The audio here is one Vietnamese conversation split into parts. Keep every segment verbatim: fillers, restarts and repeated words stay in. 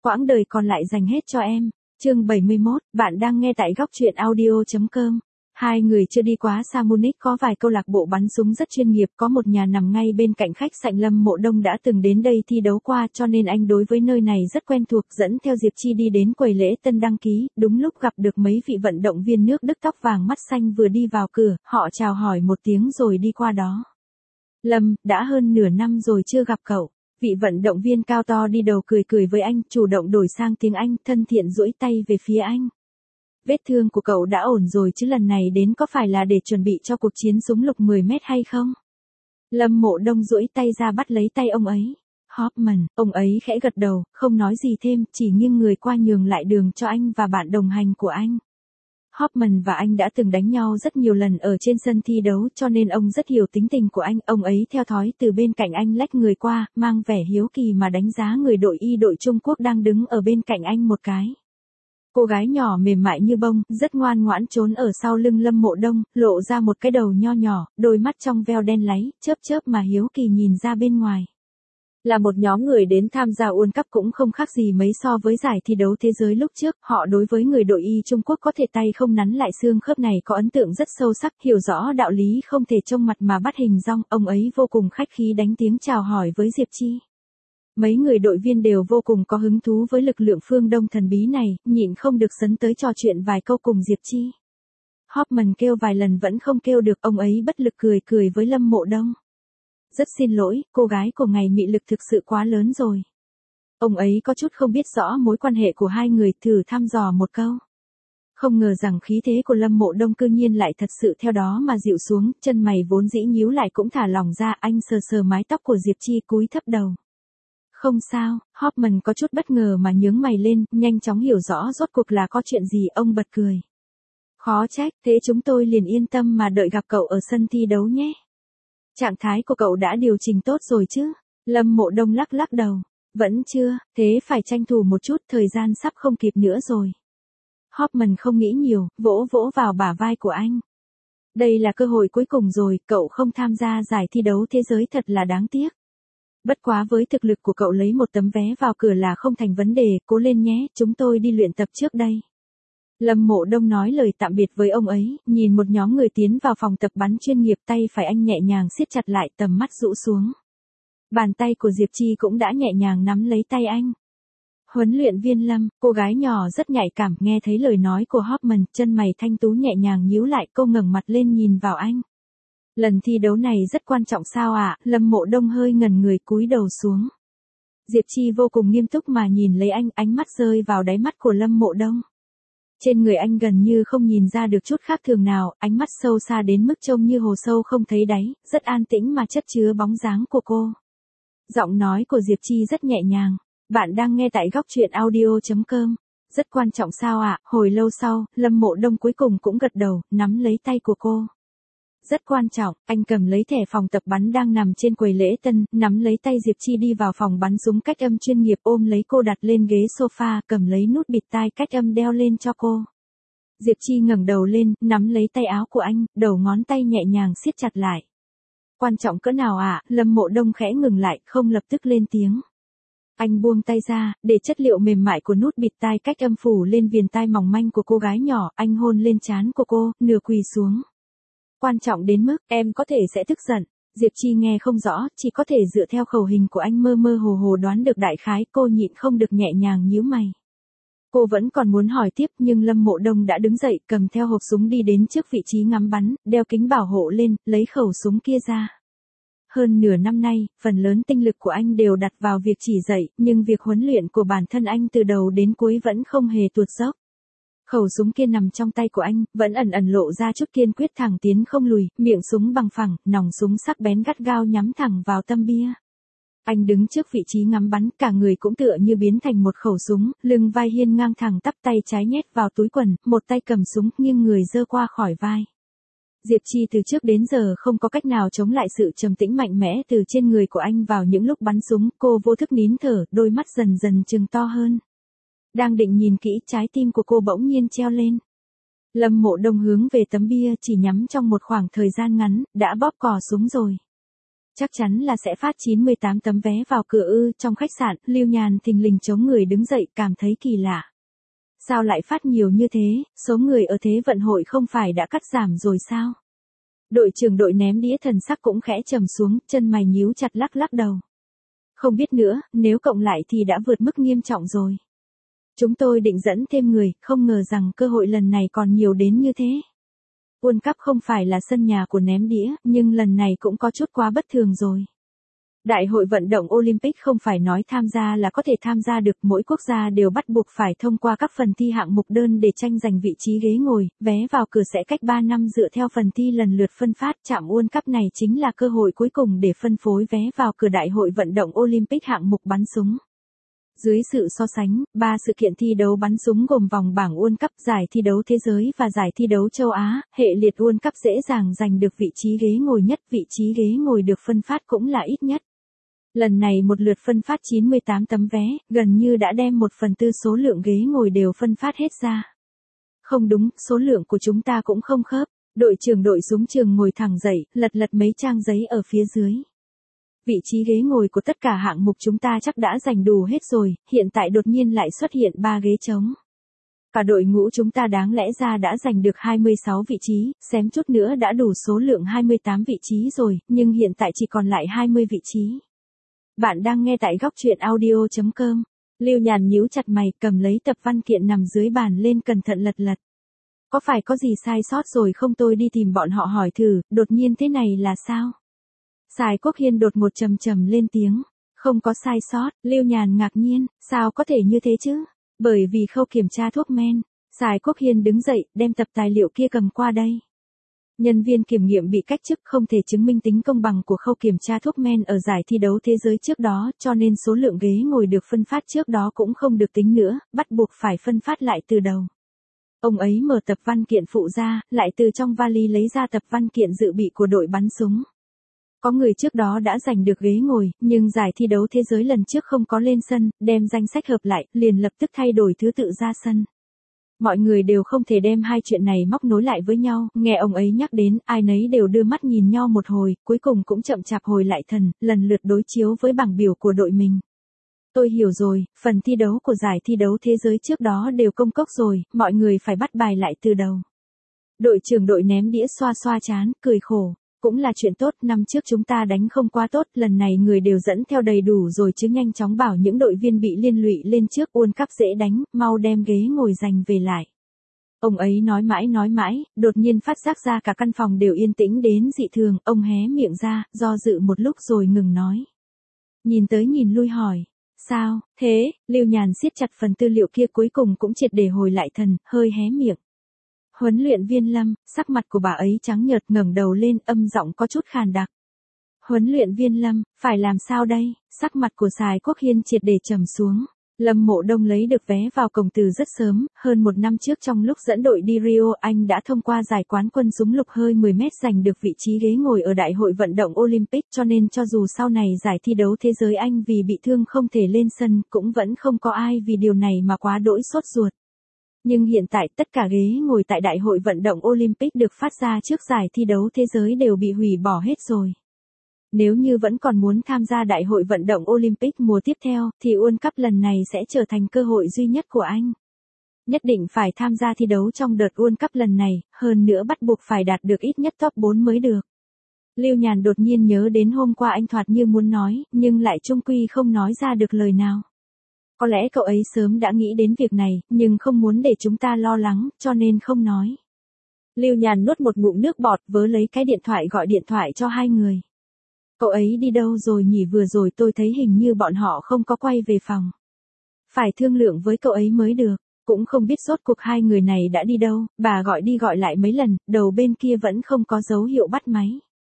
quãng đời còn lại dành hết cho em. Chương bảy mươi mốt, bạn đang nghe tại góc truyện audio chấm com. Hai người chưa đi quá xa Munich có vài câu lạc bộ bắn súng rất chuyên nghiệp, có một nhà nằm ngay bên cạnh khách sạn. Lâm Mộ Đông đã từng đến đây thi đấu qua cho nên anh đối với nơi này rất quen thuộc, dẫn theo Diệp Chi đi đến quầy lễ tân đăng ký, đúng lúc gặp được mấy vị vận động viên nước Đức tóc vàng mắt xanh vừa đi vào cửa, họ chào hỏi một tiếng rồi đi qua đó. Lâm, đã hơn nửa năm rồi chưa gặp cậu. Vị vận động viên cao to đi đầu cười cười với anh, chủ động đổi sang tiếng Anh, thân thiện duỗi tay về phía anh. Vết thương của cậu đã ổn rồi chứ, lần này đến có phải là để chuẩn bị cho cuộc chiến súng lục mười mét hay không? Lâm Mộ Đông duỗi tay ra bắt lấy tay ông ấy. Hoffman, ông ấy khẽ gật đầu, không nói gì thêm, chỉ nghiêng người qua nhường lại đường cho anh và bạn đồng hành của anh. Hoffman và anh đã từng đánh nhau rất nhiều lần ở trên sân thi đấu cho nên ông rất hiểu tính tình của anh. Ông ấy theo thói từ bên cạnh anh lách người qua, mang vẻ hiếu kỳ mà đánh giá người đội y đội Trung Quốc đang đứng ở bên cạnh anh một cái. Cô gái nhỏ mềm mại như bông, rất ngoan ngoãn trốn ở sau lưng Lâm Mộ Đông, lộ ra một cái đầu nho nhỏ, đôi mắt trong veo đen láy, chớp chớp mà hiếu kỳ nhìn ra bên ngoài. Là một nhóm người đến tham gia World Cup cũng không khác gì mấy so với giải thi đấu thế giới lúc trước, họ đối với người đội y Trung Quốc có thể tay không nắn lại xương khớp này có ấn tượng rất sâu sắc, hiểu rõ đạo lý không thể trông mặt mà bắt hình dong, ông ấy vô cùng khách khí đánh tiếng chào hỏi với Diệp Chi. Mấy người đội viên đều vô cùng có hứng thú với lực lượng phương Đông thần bí này, nhịn không được sấn tới trò chuyện vài câu cùng Diệp Chi. Hoffman kêu vài lần vẫn không kêu được, ông ấy bất lực cười cười với Lâm Mộ Đông. Rất xin lỗi, cô gái của ngài mị lực thực sự quá lớn rồi. Ông ấy có chút không biết rõ mối quan hệ của hai người, thử thăm dò một câu. Không ngờ rằng khí thế của Lâm Mộ Đông cư nhiên lại thật sự theo đó mà dịu xuống, chân mày vốn dĩ nhíu lại cũng thả lỏng ra, anh sờ sờ mái tóc của Diệp Chi cúi thấp đầu. Không sao, Hoffman có chút bất ngờ mà nhướng mày lên, nhanh chóng hiểu rõ rốt cuộc là có chuyện gì, ông bật cười. Khó trách, thế chúng tôi liền yên tâm mà đợi gặp cậu ở sân thi đấu nhé. Trạng thái của cậu đã điều chỉnh tốt rồi chứ? Lâm Mộ Đông lắc lắc đầu. Vẫn chưa, thế phải tranh thủ một chút, thời gian sắp không kịp nữa rồi. Hoffman không nghĩ nhiều, vỗ vỗ vào bả vai của anh. Đây là cơ hội cuối cùng rồi, cậu không tham gia giải thi đấu thế giới thật là đáng tiếc. Bất quá với thực lực của cậu lấy một tấm vé vào cửa là không thành vấn đề, cố lên nhé, chúng tôi đi luyện tập trước đây. Lâm Mộ Đông nói lời tạm biệt với ông ấy, nhìn một nhóm người tiến vào phòng tập bắn chuyên nghiệp, tay phải anh nhẹ nhàng siết chặt lại, tầm mắt rũ xuống. Bàn tay của Diệp Chi cũng đã nhẹ nhàng nắm lấy tay anh. Huấn luyện viên Lâm, cô gái nhỏ rất nhạy cảm, nghe thấy lời nói của Hoffman, chân mày thanh tú nhẹ nhàng nhíu lại, cô ngẩng mặt lên nhìn vào anh. Lần thi đấu này rất quan trọng sao ạ? À? Lâm Mộ Đông hơi ngẩn người cúi đầu xuống. Diệp Chi vô cùng nghiêm túc mà nhìn lấy anh, ánh mắt rơi vào đáy mắt của Lâm Mộ Đông. Trên người anh gần như không nhìn ra được chút khác thường nào, ánh mắt sâu xa đến mức trông như hồ sâu không thấy đáy, rất an tĩnh mà chất chứa bóng dáng của cô. Giọng nói của Diệp Chi rất nhẹ nhàng. Bạn đang nghe tại góc truyện audio chấm com. Rất quan trọng sao ạ? À? Hồi lâu sau, Lâm Mộ Đông cuối cùng cũng gật đầu, nắm lấy tay của cô. Rất quan trọng, anh cầm lấy thẻ phòng tập bắn đang nằm trên quầy lễ tân, nắm lấy tay Diệp Chi đi vào phòng bắn súng cách âm chuyên nghiệp, ôm lấy cô đặt lên ghế sofa, cầm lấy nút bịt tai cách âm đeo lên cho cô. Diệp Chi ngẩng đầu lên, nắm lấy tay áo của anh, đầu ngón tay nhẹ nhàng siết chặt lại. Quan trọng cỡ nào ạ? À? Lâm Mộ Đông khẽ ngừng lại, không lập tức lên tiếng. Anh buông tay ra, để chất liệu mềm mại của nút bịt tai cách âm phủ lên viền tai mỏng manh của cô gái nhỏ, anh hôn lên trán của cô, nửa quỳ xuống. Quan trọng đến mức, em có thể sẽ tức giận. Diệp Chi nghe không rõ, chỉ có thể dựa theo khẩu hình của anh mơ mơ hồ hồ đoán được đại khái, cô nhịn không được nhẹ nhàng nhíu mày. Cô vẫn còn muốn hỏi tiếp nhưng Lâm Mộ Đông đã đứng dậy, cầm theo hộp súng đi đến trước vị trí ngắm bắn, đeo kính bảo hộ lên, lấy khẩu súng kia ra. Hơn nửa năm nay, phần lớn tinh lực của anh đều đặt vào việc chỉ dạy, nhưng việc huấn luyện của bản thân anh từ đầu đến cuối vẫn không hề tuột dốc. Khẩu súng kia nằm trong tay của anh, vẫn ẩn ẩn lộ ra chút kiên quyết thẳng tiến không lùi, miệng súng bằng phẳng, nòng súng sắc bén gắt gao nhắm thẳng vào tâm bia. Anh đứng trước vị trí ngắm bắn, cả người cũng tựa như biến thành một khẩu súng, lưng vai hiên ngang thẳng tắp, tay trái nhét vào túi quần, một tay cầm súng, nghiêng người giơ qua khỏi vai. Diệp Chi từ trước đến giờ không có cách nào chống lại sự trầm tĩnh mạnh mẽ từ trên người của anh vào những lúc bắn súng, cô vô thức nín thở, đôi mắt dần dần trừng to hơn. Đang định nhìn kỹ, trái tim của cô bỗng nhiên treo lên. Lâm Mộ Đông hướng về tấm bia, chỉ nhắm trong một khoảng thời gian ngắn, đã bóp cò súng rồi. Chắc chắn là sẽ phát chín mươi tám tấm vé vào cửa ư, trong khách sạn, Lưu Nhàn thình lình chống người đứng dậy, cảm thấy kỳ lạ. Sao lại phát nhiều như thế, số người ở Thế vận hội không phải đã cắt giảm rồi sao? Đội trưởng đội ném đĩa thần sắc cũng khẽ trầm xuống, chân mày nhíu chặt lắc lắc đầu. Không biết nữa, nếu cộng lại thì đã vượt mức nghiêm trọng rồi. Chúng tôi định dẫn thêm người, không ngờ rằng cơ hội lần này còn nhiều đến như thế. World Cup không phải là sân nhà của ném đĩa, nhưng lần này cũng có chút quá bất thường rồi. Đại hội vận động Olympic không phải nói tham gia là có thể tham gia được, mỗi quốc gia đều bắt buộc phải thông qua các phần thi hạng mục đơn để tranh giành vị trí ghế ngồi, vé vào cửa sẽ cách ba năm dựa theo phần thi lần lượt phân phát. Chạm World Cup này chính là cơ hội cuối cùng để phân phối vé vào cửa Đại hội vận động Olympic hạng mục bắn súng. Dưới sự so sánh, ba sự kiện thi đấu bắn súng gồm vòng bảng World Cup, giải thi đấu thế giới và giải thi đấu châu Á, hệ liệt World Cup dễ dàng giành được vị trí ghế ngồi nhất, vị trí ghế ngồi được phân phát cũng là ít nhất. Lần này một lượt phân phát chín mươi tám tấm vé, gần như đã đem một phần tư số lượng ghế ngồi đều phân phát hết ra. Không đúng, số lượng của chúng ta cũng không khớp. Đội trưởng đội súng trường ngồi thẳng dậy, lật lật mấy trang giấy ở phía dưới. Vị trí ghế ngồi của tất cả hạng mục chúng ta chắc đã giành đủ hết rồi, hiện tại đột nhiên lại xuất hiện ba ghế trống. Cả đội ngũ chúng ta đáng lẽ ra đã giành được hai mươi sáu vị trí, xém chút nữa đã đủ số lượng hai mươi tám vị trí rồi, nhưng hiện tại chỉ còn lại hai mươi vị trí. Bạn đang nghe tại góc truyện audio chấm com. Lưu Nhàn nhíu chặt mày, cầm lấy tập văn kiện nằm dưới bàn lên cẩn thận lật lật. Có phải có gì sai sót rồi không, tôi đi tìm bọn họ hỏi thử, đột nhiên thế này là sao? Sài Quốc Hiên đột một trầm trầm lên tiếng. Không có sai sót, Lưu Nhàn ngạc nhiên, sao có thể như thế chứ? Bởi vì khâu kiểm tra thuốc men. Sài Quốc Hiên đứng dậy, đem tập tài liệu kia cầm qua đây. Nhân viên kiểm nghiệm bị cách chức không thể chứng minh tính công bằng của khâu kiểm tra thuốc men ở giải thi đấu thế giới trước đó, cho nên số lượng ghế ngồi được phân phát trước đó cũng không được tính nữa, bắt buộc phải phân phát lại từ đầu. Ông ấy mở tập văn kiện phụ ra, lại từ trong vali lấy ra tập văn kiện dự bị của đội bắn súng. Có người trước đó đã giành được ghế ngồi, nhưng giải thi đấu thế giới lần trước không có lên sân, đem danh sách hợp lại, liền lập tức thay đổi thứ tự ra sân. Mọi người đều không thể đem hai chuyện này móc nối lại với nhau, nghe ông ấy nhắc đến, ai nấy đều đưa mắt nhìn nhau một hồi, cuối cùng cũng chậm chạp hồi lại thần, lần lượt đối chiếu với bảng biểu của đội mình. Tôi hiểu rồi, phần thi đấu của giải thi đấu thế giới trước đó đều công cốc rồi, mọi người phải bắt bài lại từ đầu. Đội trưởng đội ném đĩa xoa xoa trán, cười khổ. Cũng là chuyện tốt, năm trước chúng ta đánh không quá tốt, lần này người đều dẫn theo đầy đủ rồi chứ, nhanh chóng bảo những đội viên bị liên lụy lên trước, World Cup dễ đánh, mau đem ghế ngồi giành về lại. Ông ấy nói mãi nói mãi, đột nhiên phát giác ra cả căn phòng đều yên tĩnh đến dị thường, ông hé miệng ra, do dự một lúc rồi ngừng nói. Nhìn tới nhìn lui hỏi, sao, thế, Lưu Nhàn siết chặt phần tư liệu kia cuối cùng cũng triệt để hồi lại thần, hơi hé miệng. Huấn luyện viên Lâm, sắc mặt của bà ấy trắng nhợt, ngẩng đầu lên, âm giọng có chút khàn đặc. Huấn luyện viên Lâm, phải làm sao đây? Sắc mặt của Sài Quốc Hiên triệt để trầm xuống. Lâm Mộ Đông lấy được vé vào cổng từ rất sớm, hơn một năm trước trong lúc dẫn đội đi Rio, anh đã thông qua giải quán quân súng lục hơi mười mét giành được vị trí ghế ngồi ở Đại hội vận động Olympic, cho nên cho dù sau này giải thi đấu thế giới anh vì bị thương không thể lên sân, cũng vẫn không có ai vì điều này mà quá đỗi sốt ruột. Nhưng hiện tại tất cả ghế ngồi tại Đại hội vận động Olympic được phát ra trước giải thi đấu thế giới đều bị hủy bỏ hết rồi. Nếu như vẫn còn muốn tham gia Đại hội vận động Olympic mùa tiếp theo, thì World Cup lần này sẽ trở thành cơ hội duy nhất của anh. Nhất định phải tham gia thi đấu trong đợt World Cup lần này, hơn nữa bắt buộc phải đạt được ít nhất top bốn mới được. Lưu Nhàn đột nhiên nhớ đến hôm qua anh thoạt như muốn nói, nhưng lại chung quy không nói ra được lời nào. Có lẽ cậu ấy sớm đã nghĩ đến việc này, nhưng không muốn để chúng ta lo lắng, cho nên không nói. Lưu Nhàn nuốt một ngụm nước bọt, vớ lấy cái điện thoại gọi điện thoại cho hai người. Cậu ấy đi đâu rồi nhỉ, vừa rồi tôi thấy hình như bọn họ không có quay về phòng. Phải thương lượng với cậu ấy mới được, cũng không biết rốt cuộc hai người này đã đi đâu, bà gọi đi gọi lại mấy lần, đầu bên kia vẫn không có dấu hiệu bắt máy.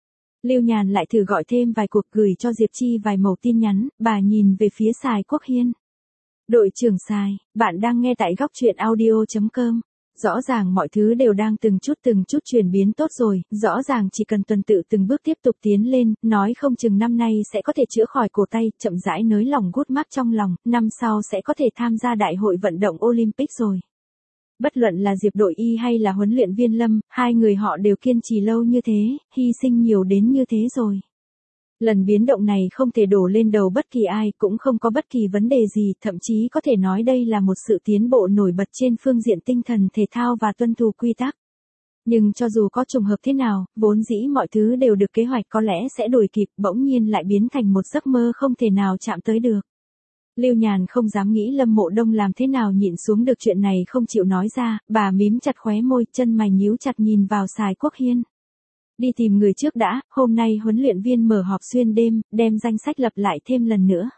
Lưu Nhàn lại thử gọi thêm vài cuộc, gửi cho Diệp Chi vài mẩu tin nhắn, bà nhìn về phía Sài Quốc Hiên. Đội trưởng Sài, bạn đang nghe tại góc truyện audio chấm com. Rõ ràng mọi thứ đều đang từng chút từng chút chuyển biến tốt rồi, rõ ràng chỉ cần tuần tự từng bước tiếp tục tiến lên, nói không chừng năm nay sẽ có thể chữa khỏi cổ tay, chậm rãi nới lỏng gút mác trong lòng, năm sau sẽ có thể tham gia Đại hội vận động Olympic rồi. Bất luận là Diệp Đội Y hay là huấn luyện viên Lâm, hai người họ đều kiên trì lâu như thế, hy sinh nhiều đến như thế rồi. Lần biến động này không thể đổ lên đầu bất kỳ ai, cũng không có bất kỳ vấn đề gì, thậm chí có thể nói đây là một sự tiến bộ nổi bật trên phương diện tinh thần thể thao và tuân thủ quy tắc. Nhưng cho dù có trùng hợp thế nào, vốn dĩ mọi thứ đều được kế hoạch có lẽ sẽ đuổi kịp, bỗng nhiên lại biến thành một giấc mơ không thể nào chạm tới được. Lưu Nhàn không dám nghĩ Lâm Mộ Đông làm thế nào nhịn xuống được chuyện này không chịu nói ra, bà mím chặt khóe môi, chân mày nhíu chặt nhìn vào Sài Quốc Hiên. Đi tìm người trước đã, hôm nay huấn luyện viên mở họp xuyên đêm, đem danh sách lập lại thêm lần nữa.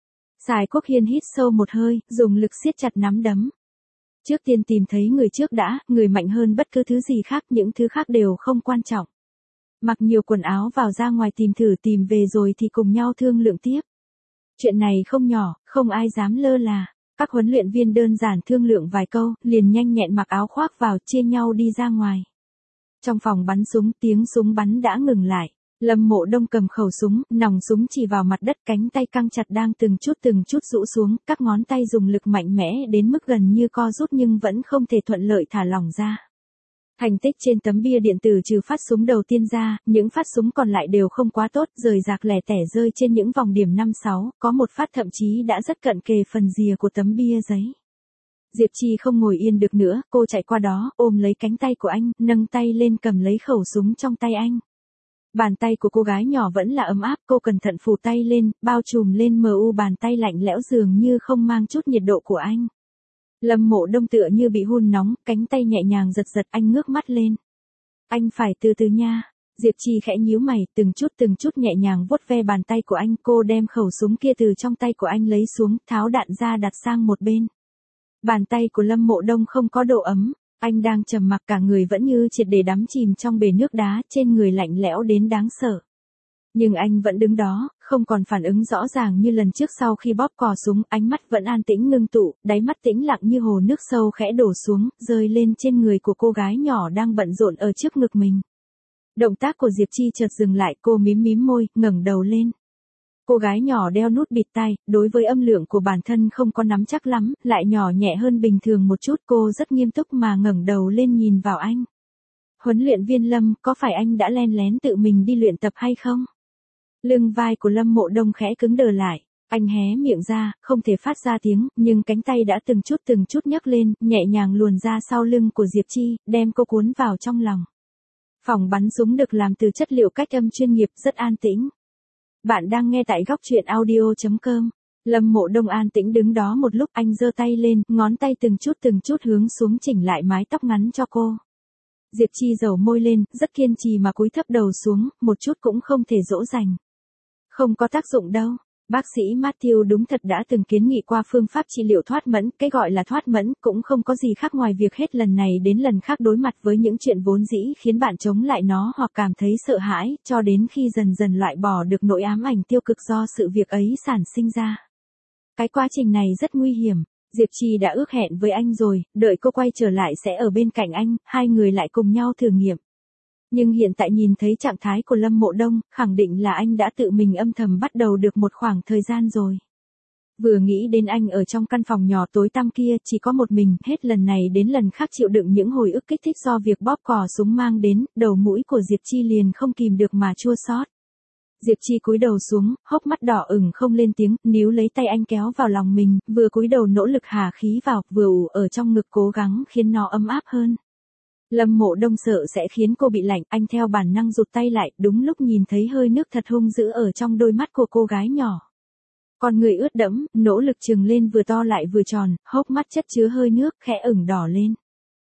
Sài Quốc Hiên hít sâu một hơi, dùng lực siết chặt nắm đấm. Trước tiên tìm thấy người trước đã, người mạnh hơn bất cứ thứ gì khác, những thứ khác đều không quan trọng. Mặc nhiều quần áo vào ra ngoài tìm thử tìm về rồi thì cùng nhau thương lượng tiếp. Chuyện này không nhỏ, không ai dám lơ là. Các huấn luyện viên đơn giản thương lượng vài câu, liền nhanh nhẹn mặc áo khoác vào, chia nhau đi ra ngoài. Trong phòng bắn súng, tiếng súng bắn đã ngừng lại. Lâm Mộ Đông cầm khẩu súng, nòng súng chỉ vào mặt đất, cánh tay căng chặt đang từng chút từng chút rũ xuống, các ngón tay dùng lực mạnh mẽ đến mức gần như co rút nhưng vẫn không thể thuận lợi thả lỏng ra. Thành tích trên tấm bia điện tử trừ phát súng đầu tiên ra, những phát súng còn lại đều không quá tốt, rời rạc lẻ tẻ rơi trên những vòng điểm năm sáu, có một phát thậm chí đã rất cận kề phần rìa của tấm bia giấy. Diệp Chi không ngồi yên được nữa, cô chạy qua đó, ôm lấy cánh tay của anh, nâng tay lên cầm lấy khẩu súng trong tay anh. Bàn tay của cô gái nhỏ vẫn là ấm áp, cô cẩn thận phủ tay lên, bao trùm lên mờ u bàn tay lạnh lẽo dường như không mang chút nhiệt độ của anh. Lâm Mộ Đông tựa như bị hun nóng, cánh tay nhẹ nhàng giật giật, anh ngước mắt lên. Anh phải từ từ nha. Diệp Chi khẽ nhíu mày, từng chút từng chút nhẹ nhàng vuốt ve bàn tay của anh, cô đem khẩu súng kia từ trong tay của anh lấy xuống, tháo đạn ra đặt sang một bên. Bàn tay của Lâm Mộ Đông không có độ ấm, anh đang trầm mặc, cả người vẫn như triệt để đắm chìm trong bể nước đá, trên người lạnh lẽo đến đáng sợ. Nhưng anh vẫn đứng đó, không còn phản ứng rõ ràng như lần trước. Sau khi bóp cò súng, ánh mắt vẫn an tĩnh ngưng tụ, đáy mắt tĩnh lặng như hồ nước sâu khẽ đổ xuống, rơi lên trên người của cô gái nhỏ đang bận rộn ở trước ngực mình. Động tác của Diệp Chi chợt dừng lại, cô mím mím môi, ngẩng đầu lên. Cô gái nhỏ đeo nút bịt tai, đối với âm lượng của bản thân không có nắm chắc lắm, lại nhỏ nhẹ hơn bình thường một chút, cô rất nghiêm túc mà ngẩng đầu lên nhìn vào anh. Huấn luyện viên Lâm, có phải anh đã len lén tự mình đi luyện tập hay không? Lưng vai của Lâm Mộ Đông khẽ cứng đờ lại, anh hé miệng ra, không thể phát ra tiếng, nhưng cánh tay đã từng chút từng chút nhấc lên, nhẹ nhàng luồn ra sau lưng của Diệp Chi, đem cô cuốn vào trong lòng. Phòng bắn súng được làm từ chất liệu cách âm chuyên nghiệp, rất an tĩnh. Bạn đang nghe tại góc truyện audio chấm com. Lâm Mộ Đông an tĩnh đứng đó một lúc, anh giơ tay lên, ngón tay từng chút từng chút hướng xuống chỉnh lại mái tóc ngắn cho cô. Diệp Chi dầu môi lên, rất kiên trì mà cúi thấp đầu xuống, một chút cũng không thể dỗ dành. Không có tác dụng đâu. Bác sĩ Matthew đúng thật đã từng kiến nghị qua phương pháp trị liệu thoát mẫn, cái gọi là thoát mẫn cũng không có gì khác ngoài việc hết lần này đến lần khác đối mặt với những chuyện vốn dĩ khiến bạn chống lại nó hoặc cảm thấy sợ hãi, cho đến khi dần dần loại bỏ được nỗi ám ảnh tiêu cực do sự việc ấy sản sinh ra. Cái quá trình này rất nguy hiểm. Diệp Chi đã ước hẹn với anh rồi, đợi cô quay trở lại sẽ ở bên cạnh anh, hai người lại cùng nhau thử nghiệm. Nhưng hiện tại nhìn thấy trạng thái của Lâm Mộ Đông, khẳng định là anh đã tự mình âm thầm bắt đầu được một khoảng thời gian rồi. Vừa nghĩ đến anh ở trong căn phòng nhỏ tối tăm kia chỉ có một mình, hết lần này đến lần khác chịu đựng những hồi ức kích thích do việc bóp cò súng mang đến, đầu mũi của Diệp Chi liền không kìm được mà chua xót. Diệp Chi cúi đầu xuống, hốc mắt đỏ ửng không lên tiếng, níu lấy tay anh kéo vào lòng mình, vừa cúi đầu nỗ lực hà khí vào, vừa ủ ở trong ngực cố gắng khiến nó ấm áp hơn. Lâm Mộ Đông sợ sẽ khiến cô bị lạnh, anh theo bản năng rụt tay lại, đúng lúc nhìn thấy hơi nước thật hung dữ ở trong đôi mắt của cô gái nhỏ. Con người ướt đẫm, nỗ lực trừng lên vừa to lại vừa tròn, hốc mắt chất chứa hơi nước, khẽ ửng đỏ lên.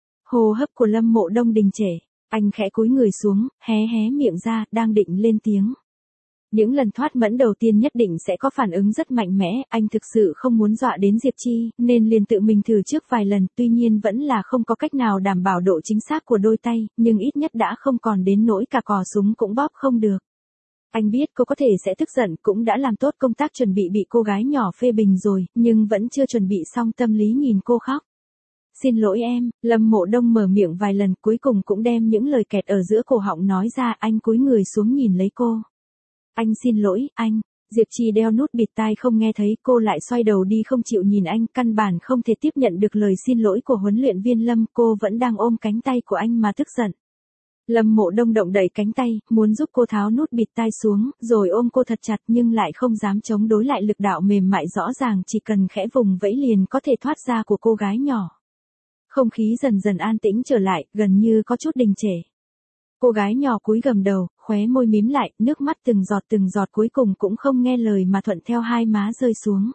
Hô hấp của Lâm Mộ Đông đình trệ, anh khẽ cúi người xuống, hé hé miệng ra, đang định lên tiếng. Những lần thoát mẫn đầu tiên nhất định sẽ có phản ứng rất mạnh mẽ, anh thực sự không muốn dọa đến Diệp Chi, nên liền tự mình thử trước vài lần, tuy nhiên vẫn là không có cách nào đảm bảo độ chính xác của đôi tay, nhưng ít nhất đã không còn đến nỗi cả cò súng cũng bóp không được. Anh biết cô có thể sẽ tức giận, cũng đã làm tốt công tác chuẩn bị bị cô gái nhỏ phê bình rồi, nhưng vẫn chưa chuẩn bị xong tâm lý nhìn cô khóc. Xin lỗi em, Lâm Mộ Đông mở miệng vài lần cuối cùng cũng đem những lời kẹt ở giữa cổ họng nói ra, anh cúi người xuống nhìn lấy cô. Anh xin lỗi, anh. Diệp Chi đeo nút bịt tai không nghe thấy, cô lại xoay đầu đi không chịu nhìn anh, căn bản không thể tiếp nhận được lời xin lỗi của huấn luyện viên Lâm, cô vẫn đang ôm cánh tay của anh mà tức giận. Lâm Mộ Đông động đậy cánh tay, muốn giúp cô tháo nút bịt tai xuống, rồi ôm cô thật chặt nhưng lại không dám chống đối lại lực đạo mềm mại rõ ràng chỉ cần khẽ vùng vẫy liền có thể thoát ra của cô gái nhỏ. Không khí dần dần an tĩnh trở lại, gần như có chút đình trệ. Cô gái nhỏ cúi gằm đầu, khóe môi mím lại, nước mắt từng giọt từng giọt cuối cùng cũng không nghe lời mà thuận theo hai má rơi xuống.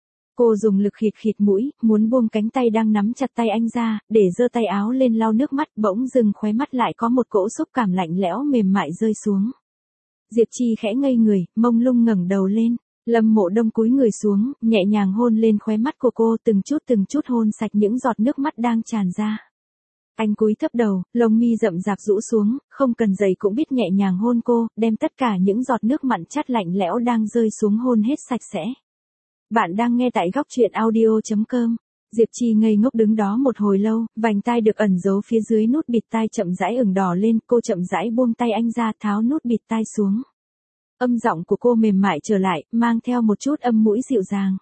Cô dùng lực khịt khịt mũi, muốn buông cánh tay đang nắm chặt tay anh ra, để giơ tay áo lên lau nước mắt, bỗng dưng khóe mắt lại có một cỗ xúc cảm lạnh lẽo mềm mại rơi xuống. Diệp Chi khẽ ngây người, mông lung ngẩng đầu lên. Lâm Mộ Đông cúi người xuống, nhẹ nhàng hôn lên khóe mắt của cô, từng chút từng chút hôn sạch những giọt nước mắt đang tràn ra. Anh cúi thấp đầu, lông mi rậm rạp rũ xuống, không cần giày cũng biết nhẹ nhàng hôn cô, đem tất cả những giọt nước mặn chát lạnh lẽo đang rơi xuống hôn hết sạch sẽ. Bạn đang nghe tại góc truyện audio chấm com. Diệp Chi ngây ngốc đứng đó một hồi lâu, vành tai được ẩn giấu phía dưới nút bịt tai chậm rãi ửng đỏ lên, cô chậm rãi buông tay anh ra, tháo nút bịt tai xuống. Âm giọng của cô mềm mại trở lại, mang theo một chút âm mũi dịu dàng.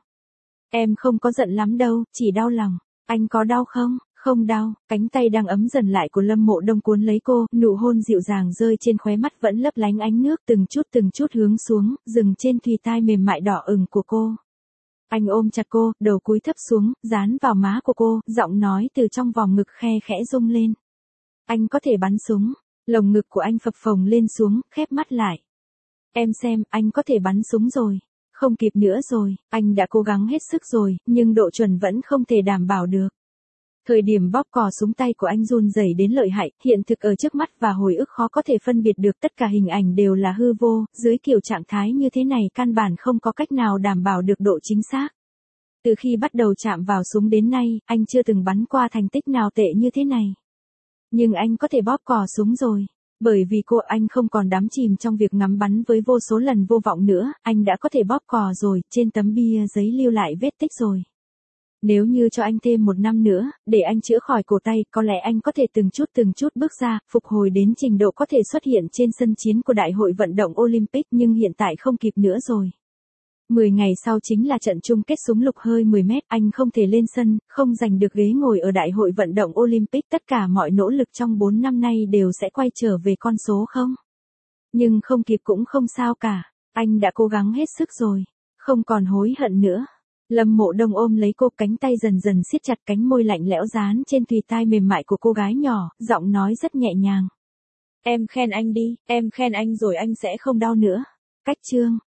Em không có giận lắm đâu, chỉ đau lòng. Anh có đau không? Không đau. Cánh tay đang ấm dần lại của Lâm Mộ Đông cuốn lấy cô, nụ hôn dịu dàng rơi trên khóe mắt vẫn lấp lánh ánh nước, từng chút từng chút hướng xuống, dừng trên thùy tai mềm mại đỏ ửng của cô. Anh ôm chặt cô, đầu cúi thấp xuống, dán vào má của cô, giọng nói từ trong vòng ngực khe khẽ rung lên. Anh có thể bắn súng. Lồng ngực của anh phập phồng lên xuống, khép mắt lại. Em xem, anh có thể bắn súng rồi. Không kịp nữa rồi, anh đã cố gắng hết sức rồi, nhưng độ chuẩn vẫn không thể đảm bảo được. Thời điểm bóp cò súng tay của anh run rẩy đến lợi hại, hiện thực ở trước mắt và hồi ức khó có thể phân biệt được, tất cả hình ảnh đều là hư vô, dưới kiểu trạng thái như thế này căn bản không có cách nào đảm bảo được độ chính xác. Từ khi bắt đầu chạm vào súng đến nay, anh chưa từng bắn qua thành tích nào tệ như thế này. Nhưng anh có thể bóp cò súng rồi. Bởi vì cô anh không còn đắm chìm trong việc ngắm bắn với vô số lần vô vọng nữa, anh đã có thể bóp cò rồi, trên tấm bia giấy lưu lại vết tích rồi. Nếu như cho anh thêm một năm nữa, để anh chữa khỏi cổ tay, có lẽ anh có thể từng chút từng chút bước ra, phục hồi đến trình độ có thể xuất hiện trên sân chiến của Đại hội vận động Olympic, nhưng hiện tại không kịp nữa rồi. mười ngày sau chính là trận chung kết súng lục hơi mười mét, anh không thể lên sân, không giành được ghế ngồi ở Đại hội vận động Olympic, tất cả mọi nỗ lực trong bốn năm nay đều sẽ quay trở về con số không. Nhưng không kịp cũng không sao cả, anh đã cố gắng hết sức rồi, không còn hối hận nữa. Lâm Mộ Đông ôm lấy cô, cánh tay dần dần siết chặt cánh môi lạnh lẽo dán trên thùy tai mềm mại của cô gái nhỏ, giọng nói rất nhẹ nhàng. Em khen anh đi, em khen anh rồi anh sẽ không đau nữa. Cách chương